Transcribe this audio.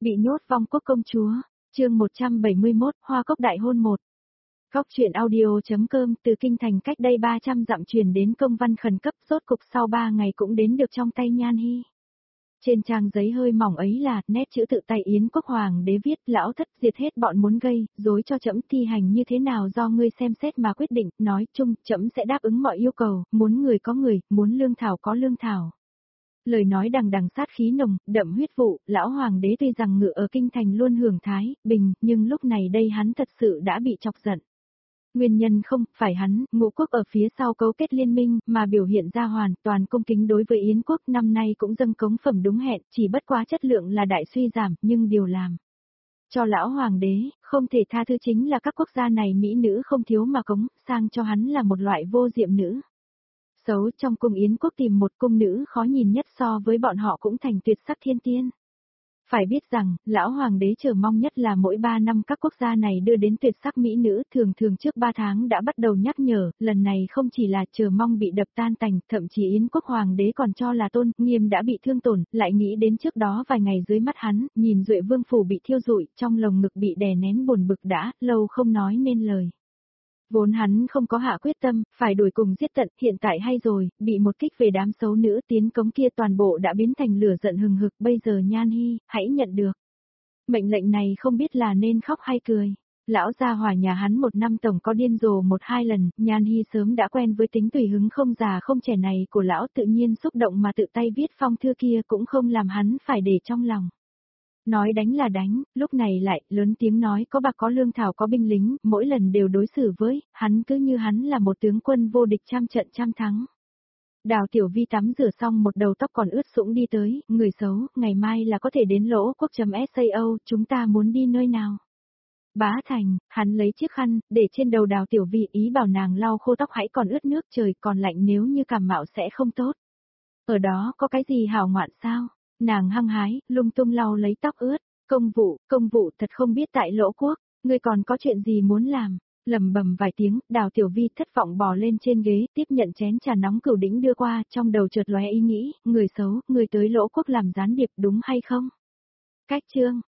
Bị nhốt vong quốc công chúa, chương 171, Hoa Cốc đại hôn 1. Góc truyện audio.com từ kinh thành cách đây 300 dặm truyền đến công văn khẩn cấp, rốt cục sau 3 ngày cũng đến được trong tay Nhan Hi. Trên trang giấy hơi mỏng ấy là nét chữ tự tay Yến Quốc Hoàng đế viết: lão thất diệt hết bọn muốn gây rối cho trẫm, thi hành như thế nào do ngươi xem xét mà quyết định, nói chung trẫm sẽ đáp ứng mọi yêu cầu, muốn người có người, muốn lương thảo có lương thảo. Lời nói đằng đằng sát khí nồng, đậm huyết vụ, lão hoàng đế tuy rằng ngự ở kinh thành luôn hưởng thái bình, nhưng lúc này đây hắn thật sự đã bị chọc giận. Nguyên nhân không phải hắn, Ngũ quốc ở phía sau cấu kết liên minh, mà biểu hiện ra hoàn toàn cung kính đối với Yến quốc, năm nay cũng dâng cống phẩm đúng hẹn, chỉ bất quá chất lượng là đại suy giảm, nhưng điều làm cho lão hoàng đế không thể tha thứ chính là các quốc gia này mỹ nữ không thiếu mà cống sang cho hắn là một loại vô diệm nữ. Xấu trong cung Yến quốc tìm một cung nữ khó nhìn nhất so với bọn họ cũng thành tuyệt sắc thiên tiên. Phải biết rằng, lão hoàng đế chờ mong nhất là mỗi 3 năm các quốc gia này đưa đến tuyệt sắc mỹ nữ, thường trước 3 tháng đã bắt đầu nhắc nhở, lần này không chỉ là chờ mong bị đập tan tành, thậm chí Yến quốc hoàng đế còn cho là Tôn Nghiêm đã bị thương tổn, lại nghĩ đến trước đó vài ngày dưới mắt hắn, nhìn Duệ Vương phủ bị thiêu rụi, trong lồng ngực bị đè nén buồn bực đã lâu không nói nên lời. Vốn hắn không có hạ quyết tâm, phải đuổi cùng giết tận, hiện tại hay rồi, bị một kích về đám xấu nữ tiến cống kia toàn bộ đã biến thành lửa giận hừng hực, bây giờ Nhan Hi, hãy nhận được. Mệnh lệnh này không biết là nên khóc hay cười. Lão gia hỏa nhà hắn một năm tổng có điên rồ 1-2 lần, Nhan Hi sớm đã quen với tính tùy hứng không già không trẻ này của lão, tự nhiên xúc động mà tự tay viết phong thư kia cũng không làm hắn phải để trong lòng. Nói đánh là đánh, lúc này lại lớn tiếng nói có bạc có lương thảo có binh lính, mỗi lần đều đối xử với, hắn cứ như hắn là một tướng quân vô địch trăm trận trăm thắng. Đào Tiểu Vi tắm rửa xong một đầu tóc còn ướt sũng đi tới, người xấu, ngày mai là có thể đến Lỗ Quốc.sao, chúng ta muốn đi nơi nào? Bá Thành, hắn lấy chiếc khăn, để trên đầu Đào Tiểu Vi, ý bảo nàng lau khô tóc hãy còn ướt nước, trời còn lạnh nếu như cảm mạo sẽ không tốt. Ở đó có cái gì hảo ngoạn sao? Nàng hăng hái, lung tung lau lấy tóc ướt, công vụ thật không biết tại Lỗ Quốc, ngươi còn có chuyện gì muốn làm, lầm bầm vài tiếng, Đào Tiểu Vi thất vọng bò lên trên ghế, tiếp nhận chén trà nóng Cửu Đỉnh đưa qua, trong đầu chợt lóe ý nghĩ, người xấu, người tới Lỗ Quốc làm gián điệp đúng hay không? Cách chương,